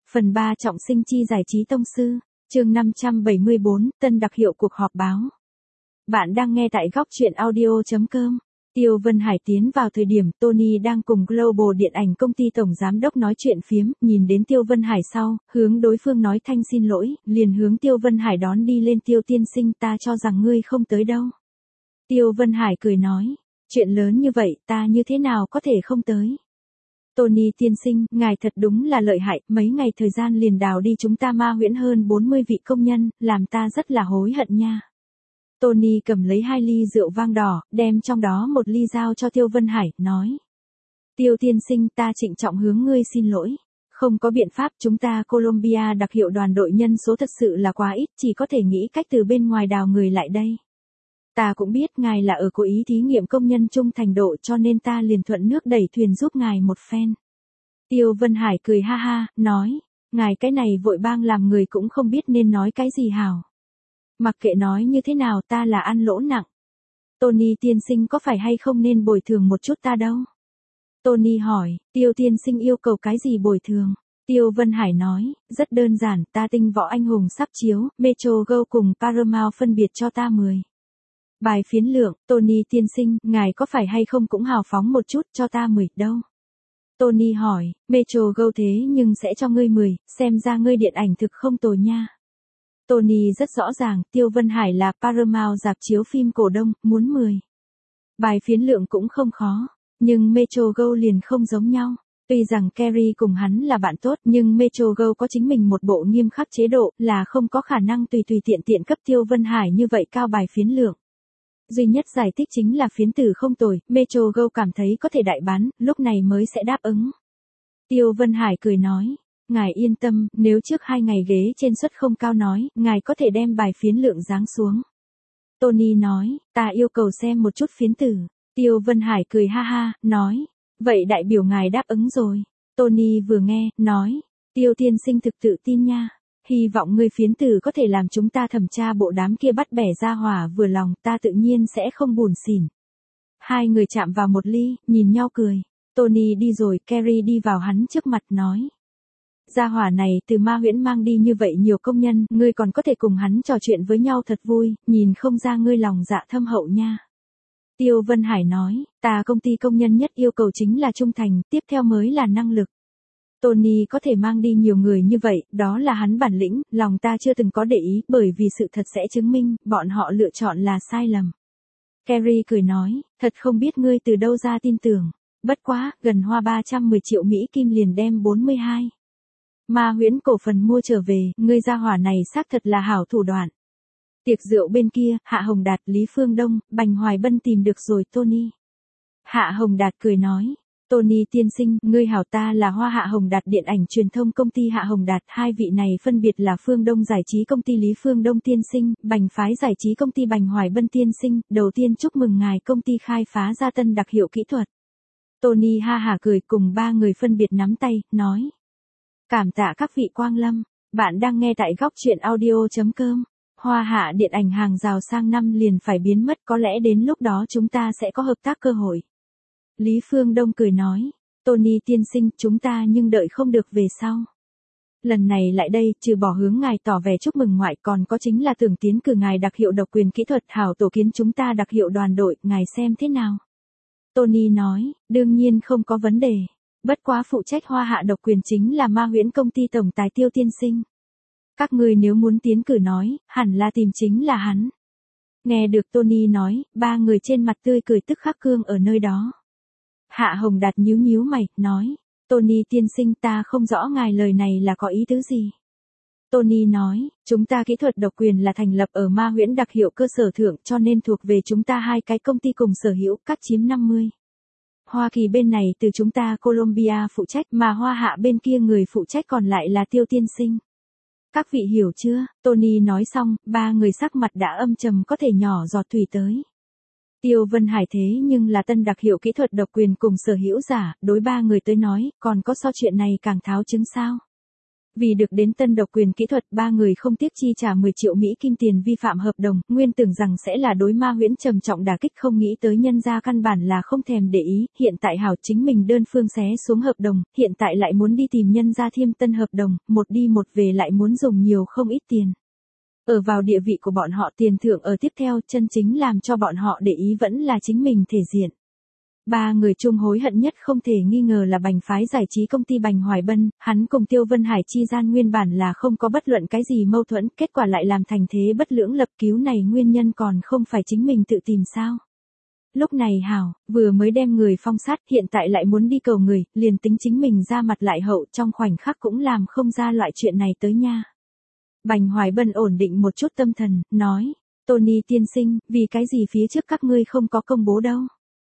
Phần 3 trọng sinh chi giải trí tông sư, chương 574, tân đặc hiệu cuộc họp báo. Bạn đang nghe tại góc truyện audio.com. Tiêu Vân Hải tiến vào thời điểm Tony đang cùng Global Điện ảnh công ty tổng giám đốc nói chuyện phiếm, nhìn đến Tiêu Vân Hải sau, hướng đối phương nói thanh xin lỗi, liền hướng Tiêu Vân Hải đón đi lên. Tiêu tiên sinh, ta cho rằng ngươi không tới đâu. Tiêu Vân Hải cười nói, chuyện lớn như vậy ta như thế nào có thể không tới. Tony tiên sinh, ngài thật đúng là lợi hại, mấy ngày thời gian liền đào đi chúng ta Ma Huyễn hơn 40 vị công nhân, làm ta rất là hối hận nha. Tony cầm lấy 2 ly rượu vang đỏ, đem trong đó một ly giao cho Tiêu Vân Hải, nói. Tiêu tiên sinh, ta trịnh trọng hướng ngươi xin lỗi. Không có biện pháp, chúng ta Colombia đặc hiệu đoàn đội nhân số thật sự là quá ít, chỉ có thể nghĩ cách từ bên ngoài đào người lại đây. Ta cũng biết ngài là ở cố ý thí nghiệm công nhân trung thành độ, cho nên ta liền thuận nước đẩy thuyền giúp ngài một phen. Tiêu Vân Hải cười ha ha, nói, ngài cái này vội bang làm người cũng không biết nên nói cái gì hảo. Mặc kệ nói như thế nào, ta là ăn lỗ nặng. Tony tiên sinh có phải hay không nên bồi thường một chút ta đâu? Tony hỏi, Tiêu tiên sinh yêu cầu cái gì bồi thường? Tiêu Vân Hải nói, rất đơn giản, ta tinh võ anh hùng sắp chiếu, Metro Go cùng Paramount phân biệt cho ta 10 bài phiến lượng. Tony tiên sinh, ngài có phải hay không cũng hào phóng một chút, cho ta 10 đâu? Tony hỏi, Metro Go thế nhưng sẽ cho ngươi 10, xem ra ngươi điện ảnh thực không tồi nha. Tony rất rõ ràng, Tiêu Vân Hải là Paramount rạp chiếu phim cổ đông, muốn 10 bài phiến lượng cũng không khó, nhưng Metro Go liền không giống nhau. Tuy rằng Kerry cùng hắn là bạn tốt, nhưng Metro Go có chính mình một bộ nghiêm khắc chế độ, là không có khả năng tùy tiện tiện cấp Tiêu Vân Hải như vậy cao bài phiến lượng. Duy nhất giải thích chính là phiến tử không tồi, Metro Go cảm thấy có thể đại bán, lúc này mới sẽ đáp ứng. Tiêu Vân Hải cười nói, ngài yên tâm, nếu trước 2 ngày ghế trên suất không cao nói, ngài có thể đem bài phiến lượng giáng xuống. Tony nói, ta yêu cầu xem một chút phiến tử. Tiêu Vân Hải cười ha ha, nói, vậy đại biểu ngài đáp ứng rồi. Tony vừa nghe, nói, Tiêu tiên sinh thực tự tin nha. Hy vọng ngươi phiến tử có thể làm chúng ta thẩm tra bộ đám kia bắt bẻ ra hỏa vừa lòng, ta tự nhiên sẽ không buồn xỉn. Hai người chạm vào một ly, nhìn nhau cười. Tony đi rồi, Kerry đi vào hắn trước mặt nói. Gia hỏa này từ Ma Huyễn mang đi như vậy nhiều công nhân, ngươi còn có thể cùng hắn trò chuyện với nhau thật vui, nhìn không ra ngươi lòng dạ thâm hậu nha. Tiêu Vân Hải nói, ta công ty công nhân nhất yêu cầu chính là trung thành, tiếp theo mới là năng lực. Tony có thể mang đi nhiều người như vậy, đó là hắn bản lĩnh, lòng ta chưa từng có để ý, bởi vì sự thật sẽ chứng minh, bọn họ lựa chọn là sai lầm. Kerry cười nói, thật không biết ngươi từ đâu ra tin tưởng. Bất quá, gần hoa 310 triệu Mỹ Kim liền đem 42 Ma Huyễn cổ phần mua trở về, ngươi gia hỏa này xác thật là hảo thủ đoạn. Tiệc rượu bên kia, Hạ Hồng Đạt, Lý Phương Đông, Bành Hoài Bân tìm được rồi Tony. Hạ Hồng Đạt cười nói, Tony tiên sinh, ngươi hảo, ta là Hoa Hạ Hồng Đạt điện ảnh truyền thông công ty Hạ Hồng Đạt, hai vị này phân biệt là Phương Đông giải trí công ty Lý Phương Đông tiên sinh, Bành Phái giải trí công ty Bành Hoài Bân tiên sinh, đầu tiên chúc mừng ngài công ty khai phá ra tân đặc hiệu kỹ thuật. Tony ha hả cười, cùng 3 người phân biệt nắm tay, nói. Cảm tạ các vị quang lâm, bạn đang nghe tại góc truyện audio.com. Hoa Hạ điện ảnh hàng rào sang năm liền phải biến mất, có lẽ đến lúc đó chúng ta sẽ có hợp tác cơ hội. Lý Phương Đông cười nói, Tony tiên sinh, chúng ta nhưng đợi không được về sau. Lần này lại đây, trừ bỏ hướng ngài tỏ vẻ chúc mừng ngoại, còn có chính là tưởng tiến cử ngài đặc hiệu độc quyền kỹ thuật hảo tổ kiến chúng ta đặc hiệu đoàn đội, ngài xem thế nào? Tony nói, đương nhiên không có vấn đề. Bất quá phụ trách Hoa Hạ độc quyền chính là Ma Huyễn công ty tổng tài Tiêu tiên sinh. Các ngươi nếu muốn tiến cử nói, hẳn là tìm chính là hắn. Nghe được Tony nói, 3 người trên mặt tươi cười tức khắc cương ở nơi đó. Hạ Hồng Đạt nhíu nhíu mày, nói, Tony tiên sinh, ta không rõ ngài lời này là có ý tứ gì. Tony nói, chúng ta kỹ thuật độc quyền là thành lập ở Ma Huyễn đặc hiệu cơ sở thượng, cho nên thuộc về chúng ta 2 cái công ty cùng sở hữu, các chiếm 50. Hoa Kỳ bên này từ chúng ta Colombia phụ trách, mà Hoa Hạ bên kia người phụ trách còn lại là Tiêu tiên sinh. Các vị hiểu chưa? Tony nói xong, 3 người sắc mặt đã âm trầm có thể nhỏ giọt thủy tới. Tiêu Vân Hải thế nhưng là tân đặc hiệu kỹ thuật độc quyền cùng sở hữu giả, đối 3 người tới nói, còn có so chuyện này càng tháo chứng sao? Vì được đến tân độc quyền kỹ thuật, ba người không tiếc chi trả 10 triệu Mỹ kim tiền vi phạm hợp đồng, nguyên tưởng rằng sẽ là đối Ma Huyễn trầm trọng đả kích, không nghĩ tới nhân gia căn bản là không thèm để ý, hiện tại hảo chính mình đơn phương xé xuống hợp đồng, hiện tại lại muốn đi tìm nhân gia thêm tân hợp đồng, một đi một về lại muốn dùng nhiều không ít tiền. Ở vào địa vị của bọn họ, tiền thưởng ở tiếp theo, chân chính làm cho bọn họ để ý vẫn là chính mình thể diện. Ba người chung hối hận nhất không thể nghi ngờ là Bành phái giải trí công ty Bành Hoài Bân, hắn cùng Tiêu Vân Hải chi gian nguyên bản là không có bất luận cái gì mâu thuẫn, kết quả lại làm thành thế bất lưỡng lập, cứu này nguyên nhân còn không phải chính mình tự tìm sao. Lúc này hảo, vừa mới đem người phong sát, hiện tại lại muốn đi cầu người, liền tính chính mình ra mặt lại hậu, trong khoảnh khắc cũng làm không ra loại chuyện này tới nha. Bành Hoài Bân ổn định một chút tâm thần, nói, Tony tiên sinh, vì cái gì phía trước các ngươi không có công bố đâu.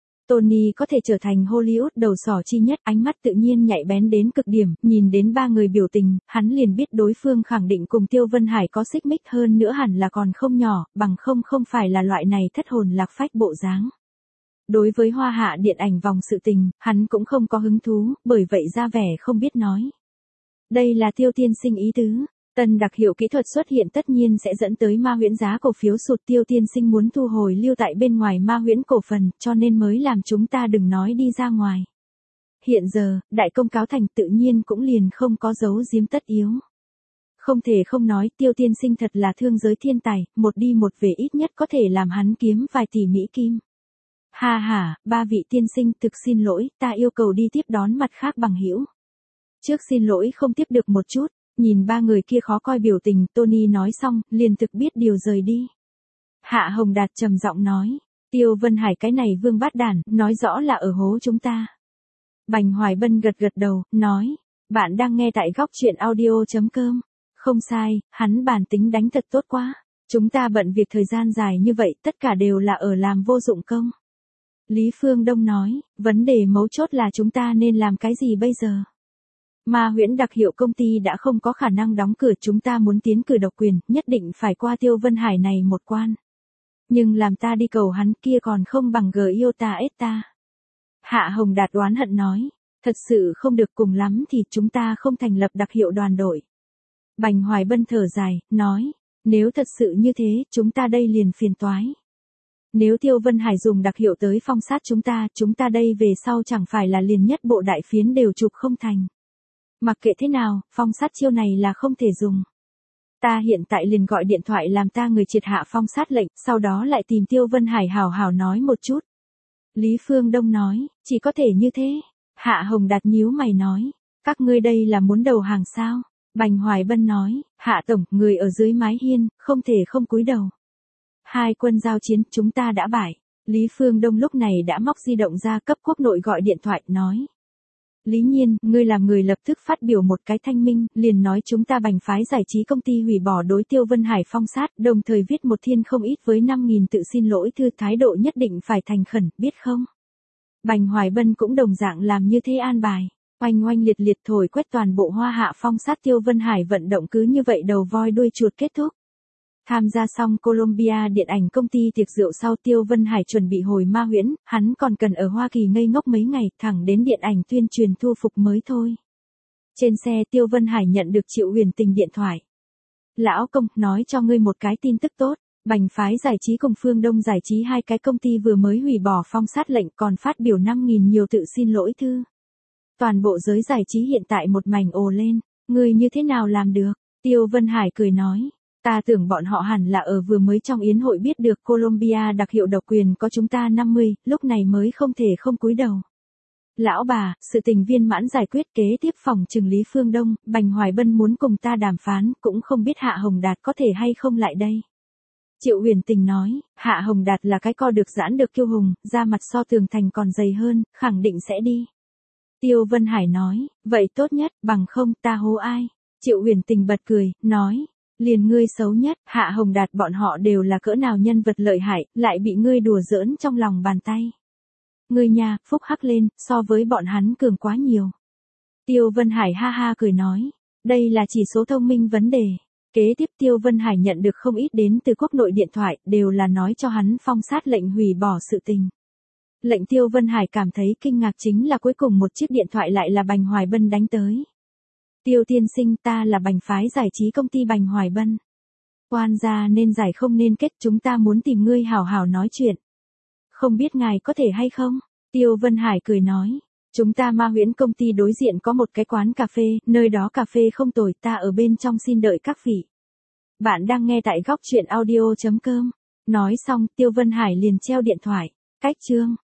Tony có thể trở thành Hollywood đầu sỏ chi nhất, ánh mắt tự nhiên nhạy bén đến cực điểm, nhìn đến ba người biểu tình, hắn liền biết đối phương khẳng định cùng Tiêu Vân Hải có xích mích, hơn nữa hẳn là còn không nhỏ, bằng không phải là loại này thất hồn lạc phách bộ dáng. Đối với hoa hạ điện ảnh vòng sự tình, hắn cũng không có hứng thú, bởi vậy ra vẻ không biết nói. Đây là Tiêu tiên sinh ý tứ. Tân đặc hiệu kỹ thuật xuất hiện tất nhiên sẽ dẫn tới Ma Huyễn giá cổ phiếu sụt, Tiêu tiên sinh muốn thu hồi lưu tại bên ngoài Ma Huyễn cổ phần, cho nên mới làm chúng ta đừng nói đi ra ngoài. Hiện giờ, đại công cáo thành tự nhiên cũng liền không có giấu giếm tất yếu. Không thể không nói, Tiêu tiên sinh thật là thương giới thiên tài, một đi một về ít nhất có thể làm hắn kiếm vài tỷ Mỹ kim. Ha ha, ba vị tiên sinh, thực xin lỗi, ta yêu cầu đi tiếp đón mặt khác bằng hữu. Trước xin lỗi không tiếp được một chút. Nhìn ba người kia khó coi biểu tình, Tony nói xong, liền thực biết điều rời đi. Hạ Hồng Đạt trầm giọng nói, Tiêu Vân Hải cái này vương bát đản, nói rõ là ở hố chúng ta. Bành Hoài Bân gật gật đầu, nói, bạn đang nghe tại góc truyện audio.com. Không sai, hắn bản tính đánh thật tốt quá. Chúng ta bận việc thời gian dài như vậy, tất cả đều là ở làm vô dụng công. Lý Phương Đông nói, vấn đề mấu chốt là chúng ta nên làm cái gì bây giờ? Ma Huyễn đặc hiệu công ty đã không có khả năng đóng cửa, chúng ta muốn tiến cử độc quyền, nhất định phải qua Tiêu Vân Hải này một quan. Nhưng làm ta đi cầu hắn kia còn không bằng Giota Esta. Hạ Hồng Đạt oán hận nói, thật sự không được, cùng lắm thì chúng ta không thành lập đặc hiệu đoàn đội. Bành Hoài Bân thở dài, nói, nếu thật sự như thế, chúng ta đây liền phiền toái. Nếu Tiêu Vân Hải dùng đặc hiệu tới phong sát chúng ta đây về sau chẳng phải là liền nhất bộ đại phiến đều chụp không thành. Mặc kệ thế nào, phong sát chiêu này là không thể dùng. Ta hiện tại liền gọi điện thoại làm ta người triệt hạ phong sát lệnh, sau đó lại tìm Tiêu Vân Hải hào hào nói một chút. Lý Phương Đông nói, chỉ có thể như thế. Hạ Hồng Đạt nhíu mày nói, các ngươi đây là muốn đầu hàng sao? Bành Hoài Bân nói, Hạ Tổng, người ở dưới mái hiên, không thể không cúi đầu. Hai quân giao chiến, chúng ta đã bại. Lý Phương Đông lúc này đã móc di động ra cấp quốc nội gọi điện thoại, nói. Lý Nhiên, ngươi làm người lập tức phát biểu một cái thanh minh, liền nói chúng ta Bành phái giải trí công ty hủy bỏ đối Tiêu Vân Hải phong sát, đồng thời viết một thiên không ít với 5.000 tự xin lỗi thư, thái độ nhất định phải thành khẩn, biết không? Bành Hoài Bân cũng đồng dạng làm như thế an bài, oanh oanh liệt liệt thổi quét toàn bộ hoa hạ phong sát Tiêu Vân Hải, vận động cứ như vậy đầu voi đuôi chuột kết thúc. Tham gia xong Columbia điện ảnh công ty tiệc rượu sau, Tiêu Vân Hải chuẩn bị hồi Ma Huyễn, hắn còn cần ở Hoa Kỳ ngây ngốc mấy ngày, thẳng đến điện ảnh tuyên truyền thu phục mới thôi. Trên xe Tiêu Vân Hải nhận được Triệu Huyền Tình điện thoại. Lão công, nói cho ngươi một cái tin tức tốt, Bành phái giải trí cùng Phương Đông giải trí hai cái công ty vừa mới hủy bỏ phong sát lệnh, còn phát biểu 5.000 nhiều tự xin lỗi thư. Toàn bộ giới giải trí hiện tại một mảnh ồ lên, ngươi như thế nào làm được? Tiêu Vân Hải cười nói. Ta tưởng bọn họ hẳn là ở vừa mới trong yến hội biết được Columbia đặc hiệu độc quyền có chúng ta 50, lúc này mới không thể không cúi đầu. Lão bà, sự tình viên mãn giải quyết, kế tiếp phòng trừng Lý Phương Đông, Bành Hoài Bân muốn cùng ta đàm phán, cũng không biết Hạ Hồng Đạt có thể hay không lại đây. Triệu Huyền Tình nói, Hạ Hồng Đạt là cái co được giãn được kiêu hùng, da mặt so tường thành còn dày hơn, khẳng định sẽ đi. Tiêu Vân Hải nói, vậy tốt nhất, bằng không ta hố ai. Triệu Huyền Tình bật cười, nói. Liền ngươi xấu nhất, Hạ Hồng Đạt bọn họ đều là cỡ nào nhân vật lợi hại, lại bị ngươi đùa giỡn trong lòng bàn tay. Ngươi nha, phúc hắc lên, so với bọn hắn cường quá nhiều. Tiêu Vân Hải ha ha cười nói, đây là chỉ số thông minh vấn đề. Kế tiếp Tiêu Vân Hải nhận được không ít đến từ quốc nội điện thoại, đều là nói cho hắn phong sát lệnh hủy bỏ sự tình. Lệnh Tiêu Vân Hải cảm thấy kinh ngạc chính là cuối cùng một chiếc điện thoại lại là Bành Hoài Bân đánh tới. Tiêu tiên sinh, ta là Bành phái giải trí công ty Bành Hoài Bân. Quan gia nên giải không nên kết, chúng ta muốn tìm ngươi hảo hảo nói chuyện. Không biết ngài có thể hay không? Tiêu Vân Hải cười nói. Chúng ta Ma Huyễn công ty đối diện có một cái quán cà phê, nơi đó cà phê không tồi, ta ở bên trong xin đợi các vị. Bạn đang nghe tại góc chuyện audio.com. Nói xong, Tiêu Vân Hải liền treo điện thoại. Cách chương.